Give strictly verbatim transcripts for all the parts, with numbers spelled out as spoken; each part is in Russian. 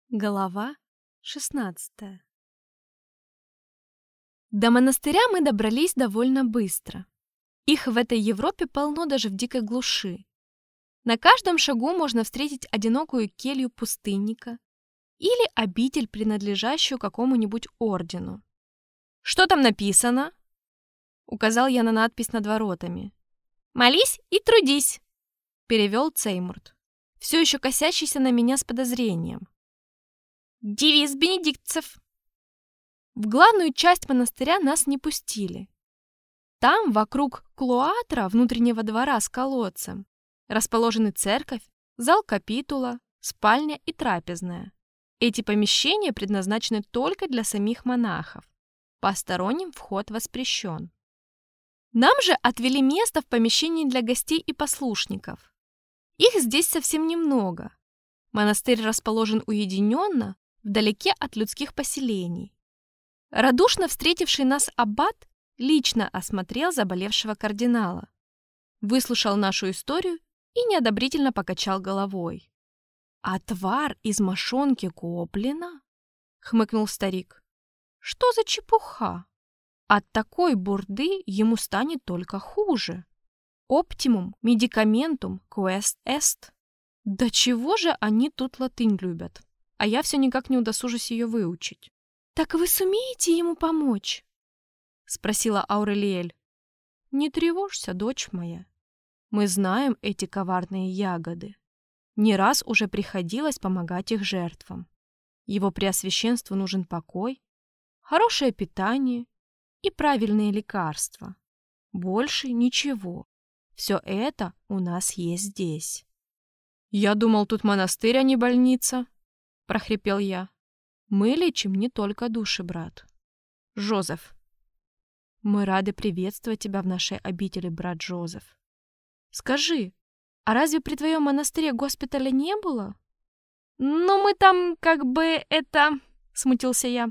Глава шестнадцатая. До монастыря мы добрались довольно быстро. Их в этой Европе полно даже в дикой глуши. На каждом шагу можно встретить одинокую келью пустынника или обитель, принадлежащую какому-нибудь ордену. «Что там написано?» — указал я на надпись над воротами. «Молись и трудись», — перевел Цеймурт, все еще косящийся на меня с подозрением. «Девиз бенедиктцев». В главную часть монастыря нас не пустили. Там, вокруг клоатра, внутреннего двора с колодцем, расположены церковь, зал капитула, спальня и трапезная. Эти помещения предназначены только для самих монахов. Посторонним вход воспрещен. Нам же отвели место в помещении для гостей и послушников. Их здесь совсем немного. Монастырь расположен уединенно, вдалеке от людских поселений. Радушно встретивший нас аббат лично осмотрел заболевшего кардинала, выслушал нашу историю и неодобрительно покачал головой. «Отвар из мошонки гоблина?» — хмыкнул старик. «Что за чепуха? От такой бурды ему станет только хуже. Оптимум медикаментум quest est. Да чего же они тут латынь любят? А я все никак не удосужусь ее выучить». «Так вы сумеете ему помочь?» — спросила Аурелиэль. «Не тревожься, дочь моя. Мы знаем эти коварные ягоды. Не раз уже приходилось помогать их жертвам. Его преосвященству нужен покой, хорошее питание и правильные лекарства. Больше ничего. Все это у нас есть здесь». «Я думал, тут монастырь, а не больница», — прохрипел я. «Мы лечим не только души, брат. Жозеф». «Мы рады приветствовать тебя в нашей обители, брат Жозеф. Скажи, а разве при твоем монастыре госпиталя не было?» «Ну, мы там как бы это...» — смутился я.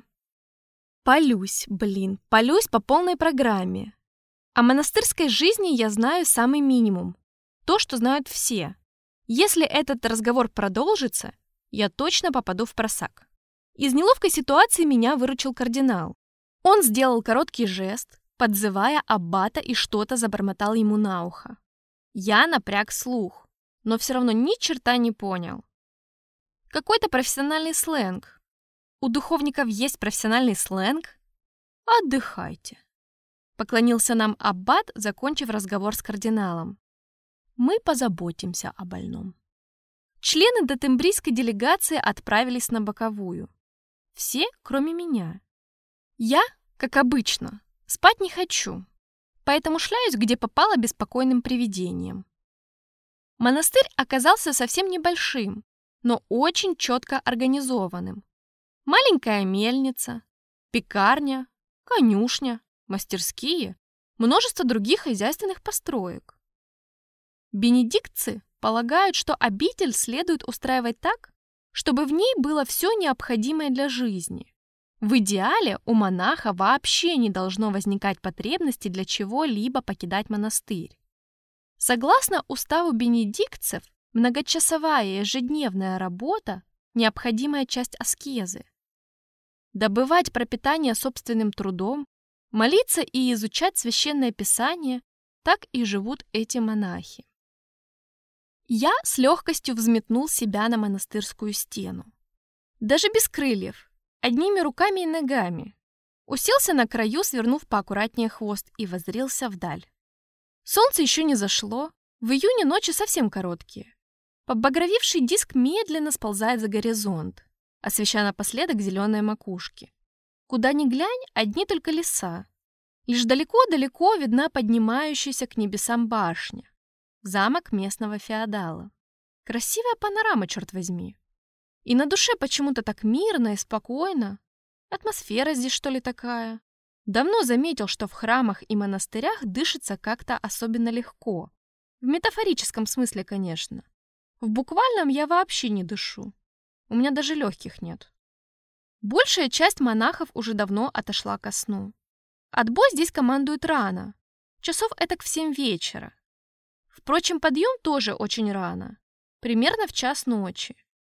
«Полюсь, блин, полюсь по полной программе. О монастырской жизни я знаю самый минимум. То, что знают все. Если этот разговор продолжится, я точно попаду в просак». Из неловкой ситуации меня выручил кардинал. Он сделал короткий жест, подзывая аббата, и что-то забормотал ему на ухо. Я напряг слух, но все равно ни черта не понял. Какой-то профессиональный сленг. У духовников есть профессиональный сленг? Отдыхайте. Поклонился нам аббат, закончив разговор с кардиналом. Мы позаботимся о больном. Члены дотембрийской делегации отправились на боковую. Все, кроме меня. Я, как обычно, спать не хочу, поэтому шляюсь, где попало, беспокойным привидением. Монастырь оказался совсем небольшим, но очень четко организованным. Маленькая мельница, пекарня, конюшня, мастерские, множество других хозяйственных построек. Бенедиктцы полагают, что обитель следует устраивать так, чтобы в ней было все необходимое для жизни. В идеале у монаха вообще не должно возникать потребности для чего-либо покидать монастырь. Согласно уставу бенедиктцев, многочасовая ежедневная работа – необходимая часть аскезы. Добывать пропитание собственным трудом, молиться и изучать священное писание – так и живут эти монахи. Я с легкостью взметнул себя на монастырскую стену. Даже без крыльев, одними руками и ногами. Уселся на краю, свернув поаккуратнее хвост, и воззрелся вдаль. Солнце еще не зашло, в июне ночи совсем короткие. Побагровевший диск медленно сползает за горизонт, освещая напоследок зеленые макушки. Куда ни глянь, одни только леса. Лишь далеко-далеко видна поднимающаяся к небесам башня. Замок местного феодала. Красивая панорама, черт возьми. И на душе почему-то так мирно и спокойно. Атмосфера здесь, что ли, такая? Давно заметил, что в храмах и монастырях дышится как-то особенно легко. В метафорическом смысле, конечно. В буквальном я вообще не дышу. У меня даже легких нет. Большая часть монахов уже давно отошла ко сну. Отбой здесь командует рано. Часов этак в семь вечера. Впрочем, подъем тоже очень рано, примерно в час ночи.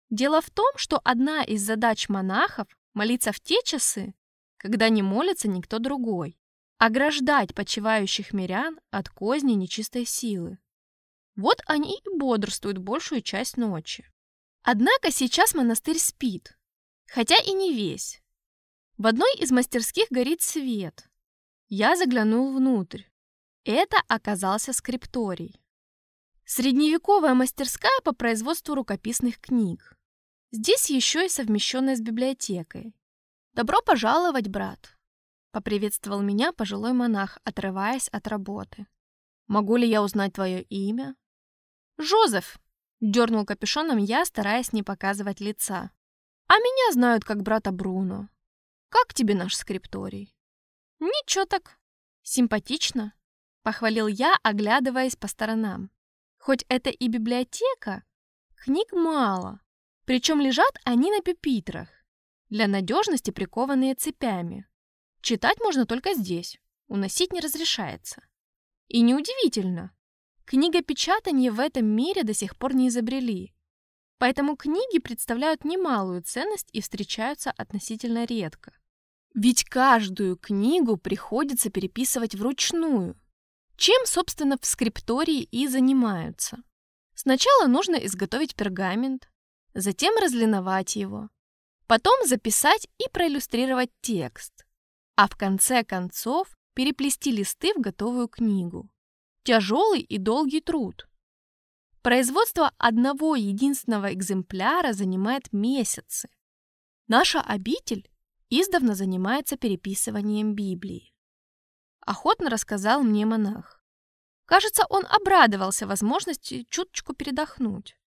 Дело в том, что одна из задач монахов – молиться в те часы, когда не молится никто другой, ограждать почивающих мирян от козни нечистой силы. Вот они и бодрствуют большую часть ночи. Однако сейчас монастырь спит, хотя и не весь. В одной из мастерских горит свет. Я заглянул внутрь. Это оказался скрипторий. Средневековая мастерская по производству рукописных книг. Здесь еще и совмещенная с библиотекой. «Добро пожаловать, брат!» — поприветствовал меня пожилой монах, отрываясь от работы. «Могу ли я узнать твое имя?» «Жозеф!» — дернул капюшоном я, стараясь не показывать лица. «А меня знают как брата Бруно. Как тебе наш скрипторий?» «Ничего так. Симпатично», — похвалил я, оглядываясь по сторонам. «Хоть это и библиотека, книг мало, причем лежат они на пюпитрах, для надежности прикованные цепями. Читать можно только здесь, уносить не разрешается. И неудивительно, книгопечатание в этом мире до сих пор не изобрели, поэтому книги представляют немалую ценность и встречаются относительно редко. Ведь каждую книгу приходится переписывать вручную, чем, собственно, в скриптории и занимаются. Сначала нужно изготовить пергамент, затем разлиновать его, потом записать и проиллюстрировать текст, а в конце концов переплести листы в готовую книгу. Тяжелый и долгий труд. Производство одного единственного экземпляра занимает месяцы. Наша обитель издавна занимается переписыванием Библии. Охотно рассказал мне монах. Кажется, он обрадовался возможности чуточку передохнуть.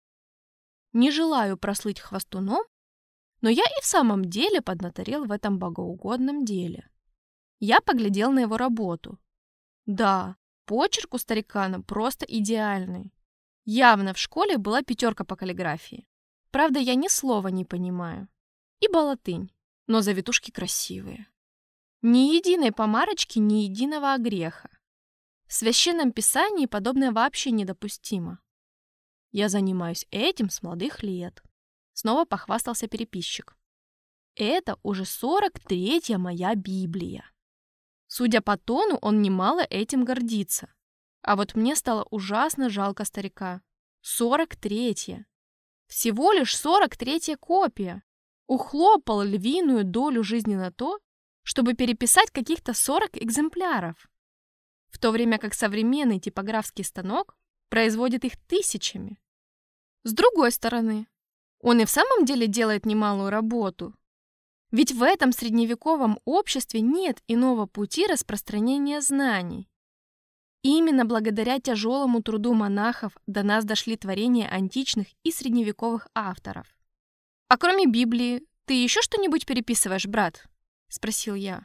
Не желаю прослыть хвастуном, но я и в самом деле поднаторел в этом богоугодном деле. Я поглядел на его работу. Да, почерк у старикана просто идеальный. Явно в школе была пятерка по каллиграфии. Правда, я ни слова не понимаю. Ибо латынь, но завитушки красивые. Ни единой помарочки, ни единого огреха. В священном писании подобное вообще недопустимо. Я занимаюсь этим с молодых лет. Снова похвастался переписчик. Это уже сорок третья моя Библия. Судя по тону, он немало этим гордится. А вот мне стало ужасно жалко старика. сорок третья. Всего лишь сорок третья копия. Ухлопал львиную долю жизни на то, чтобы переписать каких-то сорок экземпляров. В то время как современный типографский станок производит их тысячами. С другой стороны, он и в самом деле делает немалую работу. Ведь в этом средневековом обществе нет иного пути распространения знаний. И именно благодаря тяжелому труду монахов до нас дошли творения античных и средневековых авторов. «А кроме Библии, ты еще что-нибудь переписываешь, брат?» — спросил я.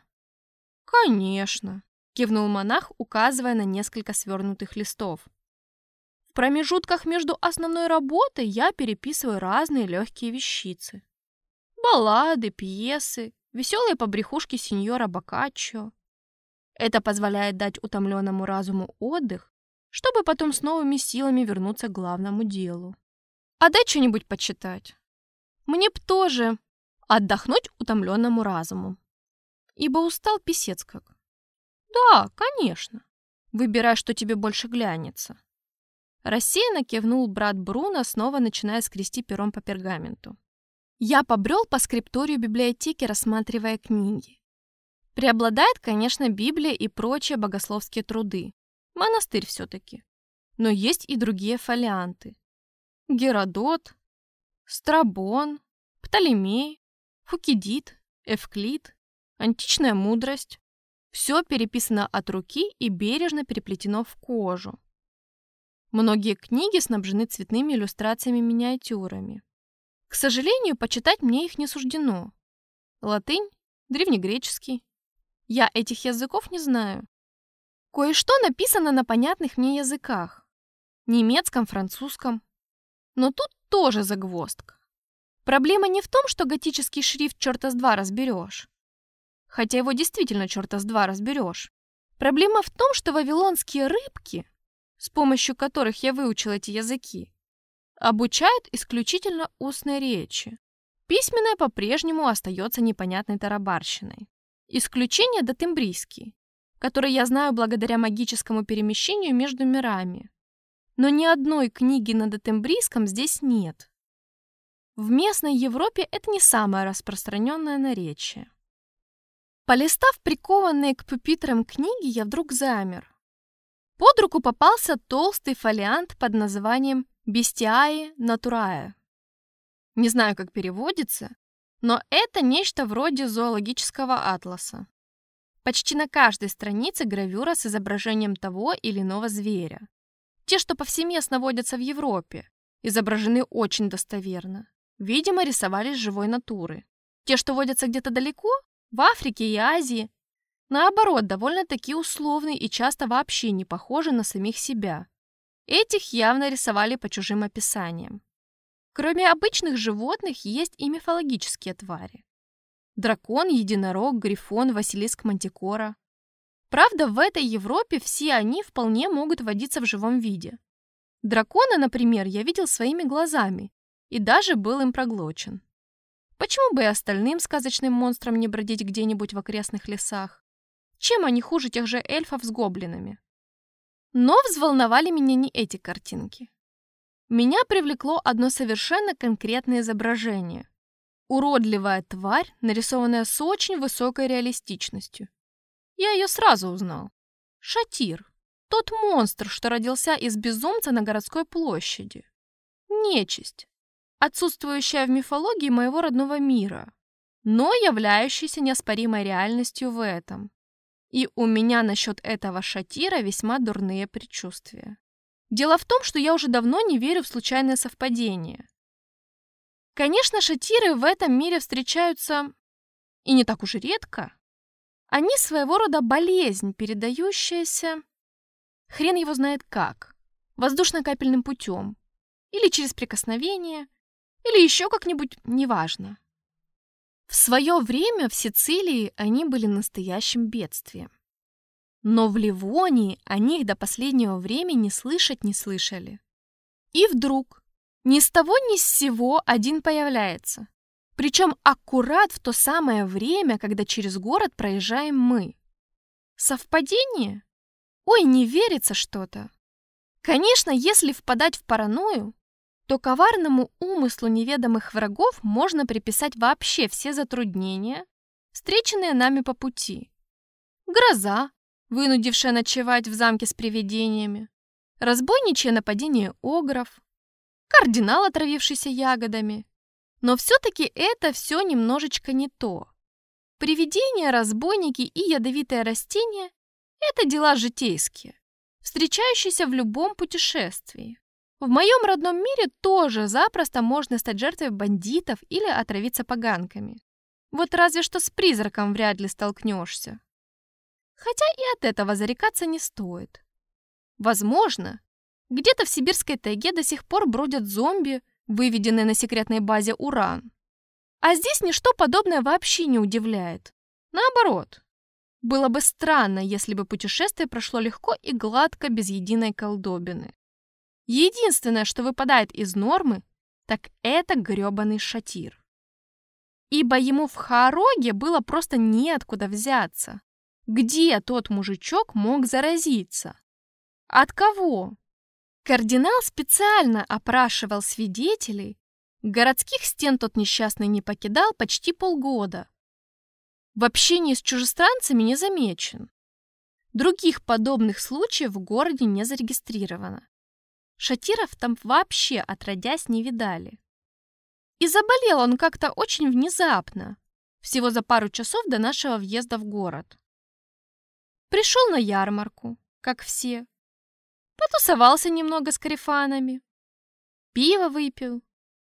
«Конечно», — кивнул монах, указывая на несколько свернутых листов. «В промежутках между основной работой я переписываю разные легкие вещицы. Баллады, пьесы, веселые побрехушки сеньора Боккаччо. Это позволяет дать утомленному разуму отдых, чтобы потом с новыми силами вернуться к главному делу. А дай что-нибудь почитать. Мне б тоже отдохнуть утомленному разуму. Ибо устал писец как». «Да, конечно. Выбирай, что тебе больше глянется». Рассеянно кивнул брат Бруно, снова начиная скрести пером по пергаменту. Я побрел по скрипторию библиотеки, рассматривая книги. Преобладает, конечно, Библия и прочие богословские труды. Монастырь все-таки. Но есть и другие фолианты. Геродот, Страбон, Птолемей, Фукидид, Эвклид, античная мудрость. Все переписано от руки и бережно переплетено в кожу. Многие книги снабжены цветными иллюстрациями-миниатюрами. К сожалению, почитать мне их не суждено. Латынь, древнегреческий. Я этих языков не знаю. Кое-что написано на понятных мне языках. Немецком, французском. Но тут тоже загвоздка. Проблема не в том, что готический шрифт черта с два разберешь. Хотя его действительно черта с два разберешь. Проблема в том, что вавилонские рыбки, с помощью которых я выучил эти языки, Обучают исключительно устной речи. Письменная по-прежнему остается непонятной тарабарщиной. Исключение дотембрийский, который я знаю благодаря магическому перемещению между мирами. Но ни одной книги на дотембрийском здесь нет. В местной Европе это не самое распространенное наречие. Полистав прикованные к пюпитрам книги, я вдруг замер. Под руку попался толстый фолиант под названием «Bestiae Naturae». Не знаю, как переводится, но это нечто вроде зоологического атласа. Почти на каждой странице гравюра с изображением того или иного зверя. Те, что повсеместно водятся в Европе, изображены очень достоверно. Видимо, рисовали с живой натуры. Те, что водятся где-то далеко, в Африке и Азии, наоборот, довольно-таки условны и часто вообще не похожи на самих себя. Этих явно рисовали по чужим описаниям. Кроме обычных животных, есть и мифологические твари. Дракон, единорог, грифон, василиск мантикора. Правда, в этой Европе все они вполне могут водиться в живом виде. Дракона, например, я видел своими глазами и даже был им проглочен. Почему бы и остальным сказочным монстрам не бродить где-нибудь в окрестных лесах? Чем они хуже тех же эльфов с гоблинами? Но взволновали меня не эти картинки. Меня привлекло одно совершенно конкретное изображение. Уродливая тварь, нарисованная с очень высокой реалистичностью. Я ее сразу узнал. Шатир. Тот монстр, что родился из безумца на городской площади. Нечисть, отсутствующая в мифологии моего родного мира, но являющаяся неоспоримой реальностью в этом. И у меня насчет этого шатира весьма дурные предчувствия. Дело в том, что я уже давно не верю в случайные совпадения. Конечно, шатиры в этом мире встречаются и не так уж и редко. Они своего рода болезнь, передающаяся, хрен его знает как, воздушно-капельным путем, или через прикосновение, или еще как-нибудь, неважно. В свое время в Сицилии они были настоящим бедствием. Но в Ливонии о них до последнего времени слышать не слышали. И вдруг, ни с того ни с сего один появляется. Причем аккурат в то самое время, когда через город проезжаем мы. Совпадение? Ой, не верится что-то. Конечно, если впадать в паранойю, то коварному умыслу неведомых врагов можно приписать вообще все затруднения, встреченные нами по пути. Гроза, вынудившая ночевать в замке с привидениями, разбойничье нападение огров, кардинал, отравившийся ягодами. Но все-таки это все немножечко не то. Привидения, разбойники и ядовитые растения – это дела житейские, встречающиеся в любом путешествии. В моем родном мире тоже запросто можно стать жертвой бандитов или отравиться поганками. Вот разве что с призраком вряд ли столкнешься. Хотя и от этого зарекаться не стоит. Возможно, где-то в сибирской тайге до сих пор бродят зомби, выведенные на секретной базе Уран. А здесь ничто подобное вообще не удивляет. Наоборот, было бы странно, если бы путешествие прошло легко и гладко, без единой колдобины. Единственное, что выпадает из нормы, так это грёбаный шатир. Ибо ему в Хаароге было просто неоткуда взяться. Где тот мужичок мог заразиться? От кого? Кардинал специально опрашивал свидетелей. Городских стен тот несчастный не покидал почти полгода. В общении с чужестранцами не замечен. Других подобных случаев в городе не зарегистрировано. Шатиров там вообще отродясь не видали. И заболел он как-то очень внезапно, всего за пару часов до нашего въезда в город. Пришел на ярмарку, как все. Потусовался немного с корефанами. Пиво выпил.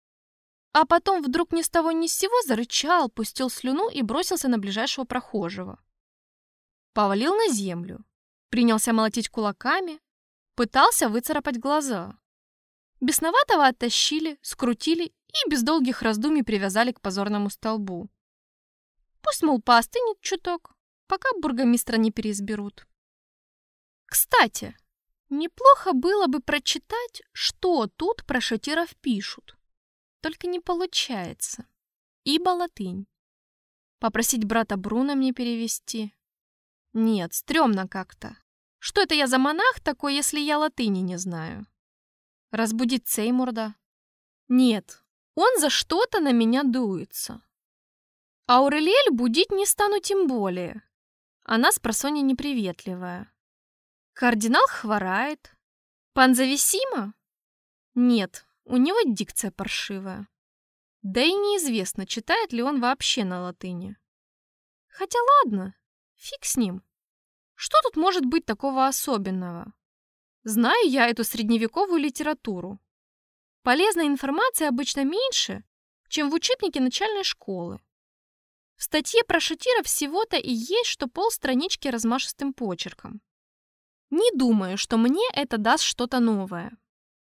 А потом вдруг ни с того ни с сего зарычал, пустил слюну и бросился на ближайшего прохожего. Повалил на землю. Принялся молотить кулаками. Пытался выцарапать глаза. Бесноватого оттащили, скрутили и без долгих раздумий привязали к позорному столбу. Пусть, мол, поостынет чуток, пока бургомистра не переизберут. Кстати, Неплохо было бы прочитать, что тут про шатиров пишут. Только не получается. Ибо латынь. Попросить брата Бруно мне перевести? Нет, стрёмно как-то. Что это я за монах такой, если я латыни не знаю? Разбудить Сеймурда? Нет, он за что-то на меня дуется. Аурелиэль будить не стану тем более. Она спросонья неприветливая. Кардинал хворает. Пан Зависимо? Нет, у него дикция паршивая. Да и неизвестно, читает ли он вообще на латыни. Хотя ладно, фиг с ним. Что тут может быть такого особенного? Знаю я эту средневековую литературу. Полезной информации обычно меньше, чем в учебнике начальной школы. В статье про шатиров всего-то и есть, что полстранички размашистым почерком. Не думаю, что мне это даст что-то новое.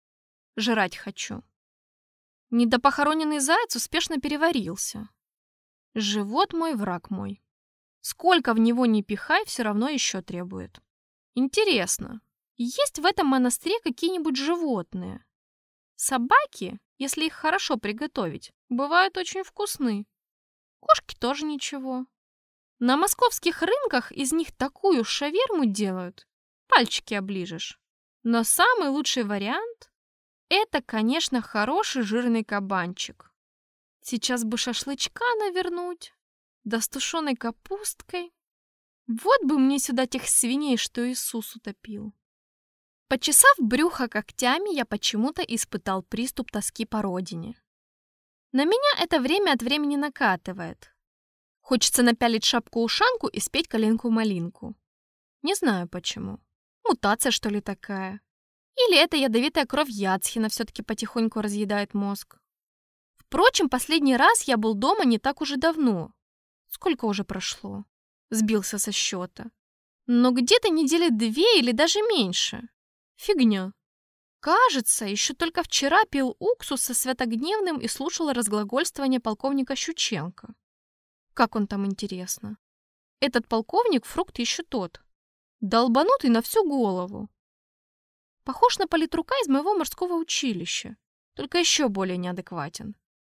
Жрать хочу. Недопохороненный заяц успешно переварился. Живот мой, враг мой. Сколько в него ни пихай, все равно еще требует. Интересно, есть в этом монастыре какие-нибудь животные? Собаки, если их хорошо приготовить, бывают очень вкусны. Кошки тоже ничего. На московских рынках из них такую шаверму делают, пальчики оближешь. Но самый лучший вариант — это, конечно, хороший жирный кабанчик. Сейчас бы шашлычка навернуть, да с тушеной капусткой. Вот бы мне сюда тех свиней, что Иисус утопил. Почесав брюхо когтями, я почему-то испытал приступ тоски по родине. На меня это время от времени накатывает. Хочется напялить шапку-ушанку и спеть калинку-малинку. Не знаю почему. Мутация, что ли, такая? Или это ядовитая кровь Яцхина все-таки потихоньку разъедает мозг? Впрочем, последний раз я был дома не так уже давно. Сколько уже прошло? Сбился со счета. Но где-то недели две или даже меньше. Фигня. Кажется, еще только вчера пил уксус со Святогневным и слушал разглагольствование полковника Щученко. Как он там, интересно? Этот полковник фрукт еще тот. Долбанутый на всю голову. Похож на политрука из моего морского училища, только еще более неадекватен.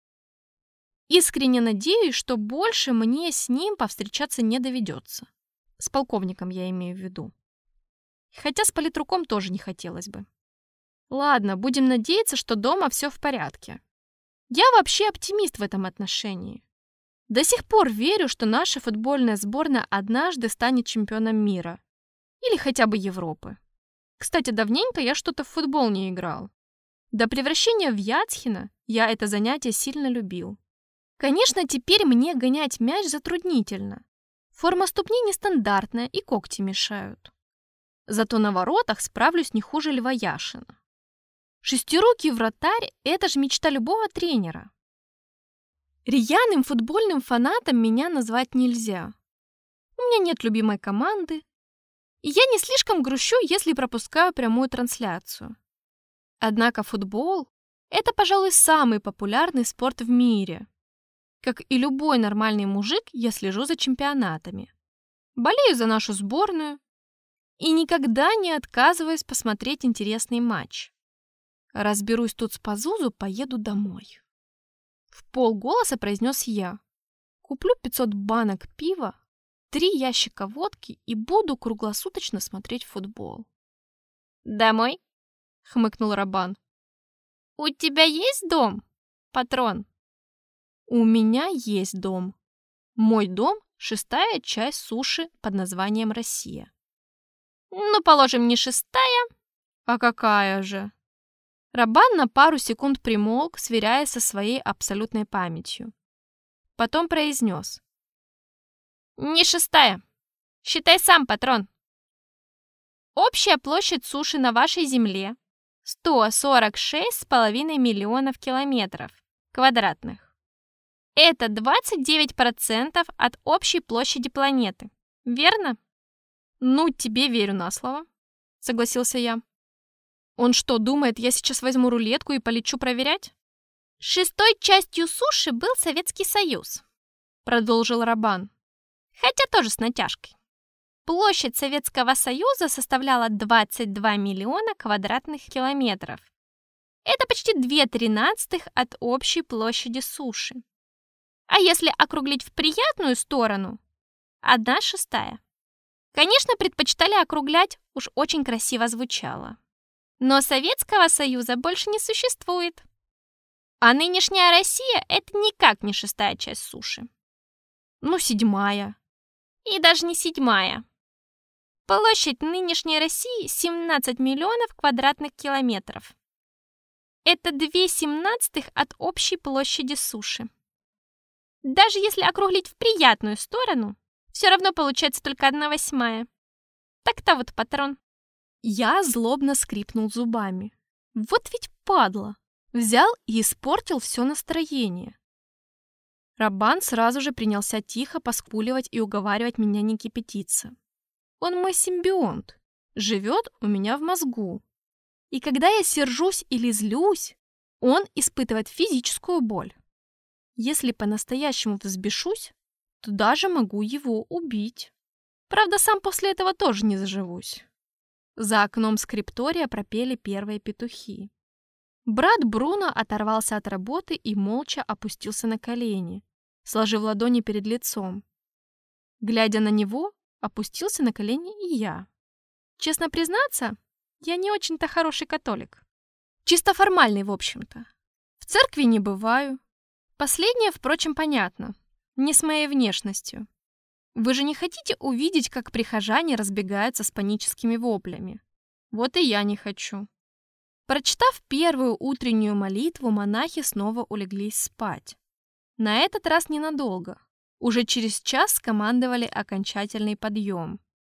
Искренне надеюсь, что больше мне с ним повстречаться не доведется. С полковником я имею в виду. Хотя с политруком тоже не хотелось бы. Ладно, будем надеяться, что дома все в порядке. Я вообще оптимист в этом отношении. До сих пор верю, что наша футбольная сборная однажды станет чемпионом мира. Или хотя бы Европы. Кстати, давненько я что-то в футбол не играл. До превращения в Яцхина я это занятие сильно любил. Конечно, теперь мне гонять мяч затруднительно. Форма ступни нестандартная и когти мешают. Зато на воротах справлюсь не хуже Льва Яшина. Шестирукий вратарь – это же мечта любого тренера. Рьяным футбольным фанатом меня назвать нельзя. У меня нет любимой команды, и я не слишком грущу, если пропускаю прямую трансляцию. Однако футбол – это, пожалуй, самый популярный спорт в мире. Как и любой нормальный мужик, я слежу за чемпионатами. Болею за нашу сборную и никогда не отказываюсь посмотреть интересный матч. Разберусь тут с Пазузу, поеду домой. В полголоса произнес я. Куплю пятьсот банок пива, три ящика водки и буду круглосуточно смотреть футбол. «Домой?» — хмыкнул Рабан. «У тебя есть дом, патрон?» «У меня есть дом. Мой дом — шестая часть суши под названием Россия». «Ну, положим, не шестая». «А какая же?» Рабан на пару секунд примолк, сверяясь со своей абсолютной памятью. Потом произнес. «Не шестая. Считай сам, патрон. Общая площадь суши на вашей земле сто сорок шесть с половиной миллионов километров квадратных. Это двадцать девять процентов от общей площади планеты. Верно?» «Ну, тебе верю на слово», — согласился я. «Он что, думает, я сейчас возьму рулетку и полечу проверять?» «Шестой частью суши был Советский Союз», — продолжил Рабан. «Хотя тоже с натяжкой. Площадь Советского Союза составляла двадцать два миллиона квадратных километров. Это почти две тринадцатых от общей площади суши. А если округлить в приятную сторону, одна шестая. Конечно, предпочитали округлять, уж очень красиво звучало. Но Советского Союза больше не существует. А нынешняя Россия – это никак не шестая часть суши. Ну, седьмая. И даже не седьмая. Площадь нынешней России семнадцать миллионов квадратных километров. Это две семнадцатых от общей площади суши. Даже если округлить в приятную сторону, все равно получается только одна восьмая. Так-то вот патрон. Я злобно скрипнул зубами. Вот ведь падла. Взял и испортил все настроение. Рабан сразу же принялся тихо поскуливать и уговаривать меня не кипятиться. Он мой симбионт, живет у меня в мозгу. И когда я сержусь или злюсь, он испытывает физическую боль. Если по-настоящему взбешусь, то даже могу его убить. Правда, сам после этого тоже не заживусь. За окном скриптория пропели первые петухи. Брат Бруно оторвался от работы и молча опустился на колени, сложив ладони перед лицом. Глядя на него, опустился на колени и я. Честно признаться, я не очень-то хороший католик. Чисто формальный, в общем-то. В церкви не бываю. Последнее, впрочем, понятно. Не с моей внешностью. Вы же не хотите увидеть, как прихожане разбегаются с паническими воплями? Вот и я не хочу. Прочитав первую утреннюю молитву, монахи снова улеглись спать. На этот раз ненадолго. Уже через час скомандовали окончательный подъем.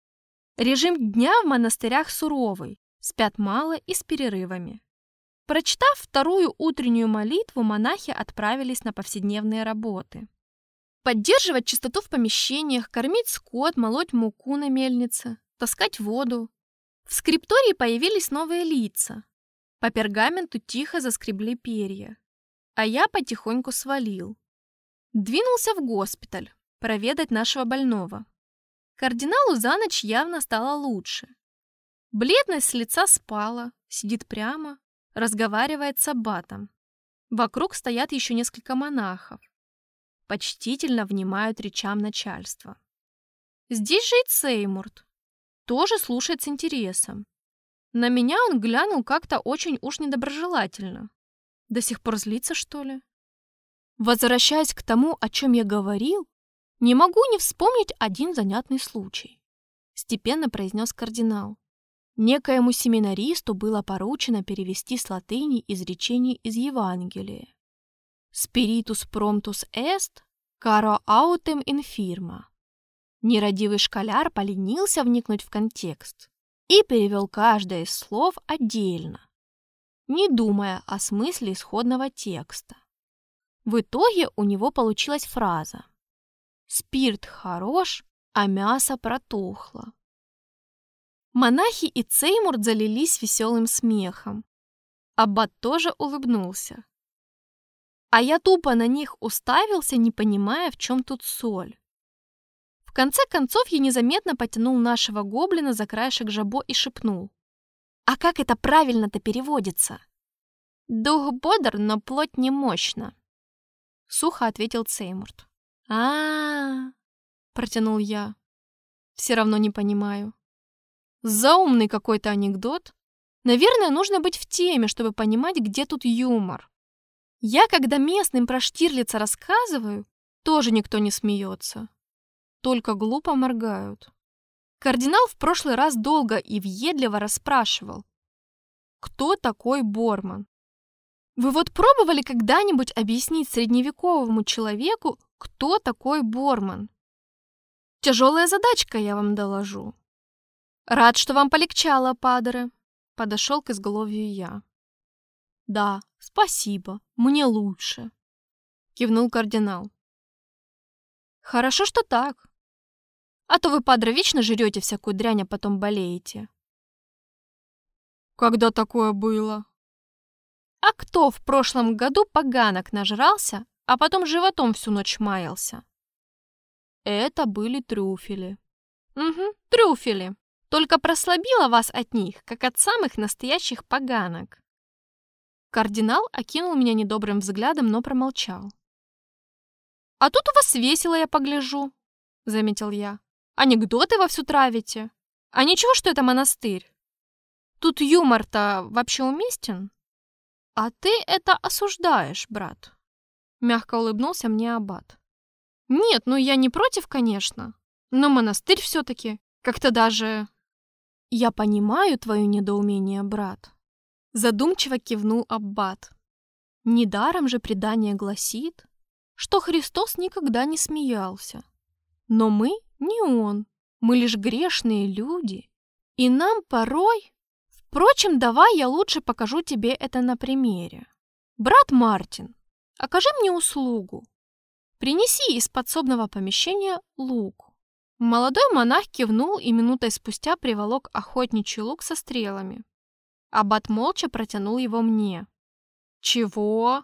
Режим дня в монастырях суровый, спят мало и с перерывами. Прочитав вторую утреннюю молитву, монахи отправились на повседневные работы. Поддерживать чистоту в помещениях, кормить скот, молоть муку на мельнице, таскать воду. В скриптории появились новые лица. По пергаменту тихо заскребли перья. А я потихоньку свалил. Двинулся в госпиталь, проведать нашего больного. Кардиналу за ночь явно стало лучше. Бледность с лица спала, сидит прямо, разговаривает с аббатом. Вокруг стоят еще несколько монахов. Почтительно внимают речам начальства. Здесь же и Цеймурт. Тоже слушает с интересом. На меня он глянул как-то очень уж недоброжелательно. До сих пор злится, что ли? Возвращаясь к тому, о чем я говорил, не могу не вспомнить один занятный случай. Степенно произнес кардинал. Некоему семинаристу было поручено перевести с латыни изречение из Евангелия. «Spiritus promptus est, caro autem infirma». Нерадивый школяр поленился вникнуть в контекст и перевел каждое из слов отдельно, не думая о смысле исходного текста. В итоге у него получилась фраза «Спирт хорош, а мясо протухло». Монахи и Цеймурт залились веселым смехом. Аббат тоже улыбнулся. А я тупо на них уставился, не понимая, в чем тут соль. В конце концов я незаметно потянул нашего гоблина за краешек жабо и шепнул. «А как это правильно-то переводится?» «Дух бодр, но плоть немощна», — сухо ответил Цеймурт. «А-а-а», протянул я. «Все равно не понимаю. Заумный какой-то анекдот. Наверное, нужно быть в теме, чтобы понимать, где тут юмор. Я, когда местным про Штирлица рассказываю, тоже никто не смеется. Только глупо моргают. Кардинал в прошлый раз долго и въедливо расспрашивал, кто такой Борман. Вы вот пробовали когда-нибудь объяснить средневековому человеку, кто такой Борман? Тяжелая задачка, я вам доложу. Рад, что вам полегчало, падре. Подошел к изголовью я. Да, спасибо, мне лучше. Кивнул кардинал. Хорошо, что так. А то вы, падре, вечно жрете всякую дрянь, а потом болеете. Когда такое было? А кто в прошлом году поганок нажрался, а потом животом всю ночь маялся? Это были трюфели. Угу, трюфели. Только прослабила вас от них, как от самых настоящих поганок. Кардинал окинул меня недобрым взглядом, но промолчал. «А тут у вас весело, я погляжу», — заметил я. «Анекдоты вовсю травите. А ничего, что это монастырь? Тут юмор-то вообще уместен?» «А ты это осуждаешь, брат», — мягко улыбнулся мне аббат. «Нет, ну я не против, конечно, но монастырь все-таки как-то даже...» «Я понимаю твое недоумение, брат», — задумчиво кивнул аббат. «Недаром же предание гласит, что Христос никогда не смеялся. Но мы не Он, мы лишь грешные люди, и нам порой... Впрочем, давай я лучше покажу тебе это на примере. Брат Мартин, окажи мне услугу. Принеси из подсобного помещения лук». Молодой монах кивнул и минутой спустя приволок охотничий лук со стрелами. Аббат молча протянул его мне. «Чего?»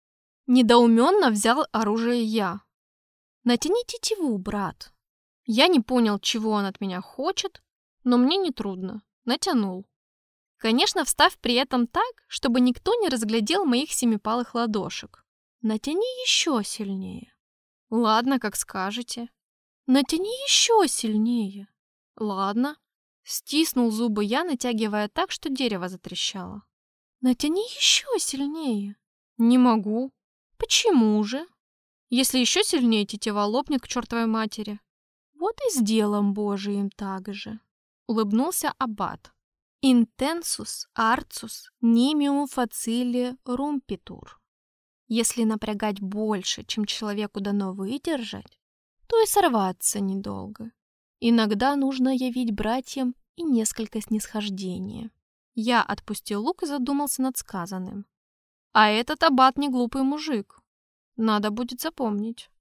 Недоуменно взял оружие я. «Натяни тетиву, брат». Я не понял, чего он от меня хочет, но мне нетрудно. Натянул. Конечно, встав при этом так, чтобы никто не разглядел моих семипалых ладошек. «Натяни еще сильнее». «Ладно, как скажете». «Натяни еще сильнее». «Ладно». Стиснул зубы я, натягивая так, что дерево затрещало. «Натяни еще сильнее». «Не могу». «Почему же?» «Если еще сильнее, тетива лопнет к чертовой матери». «Вот и с делом Божиим так же», — улыбнулся аббат. «Интенсус арцус нимиум фациле румпитур». Если напрягать больше, чем человеку дано выдержать, то и сорваться недолго. Иногда нужно явить братьям и несколько снисхождения. Я отпустил лук и задумался над сказанным. А этот аббат не глупый мужик. Надо будет запомнить.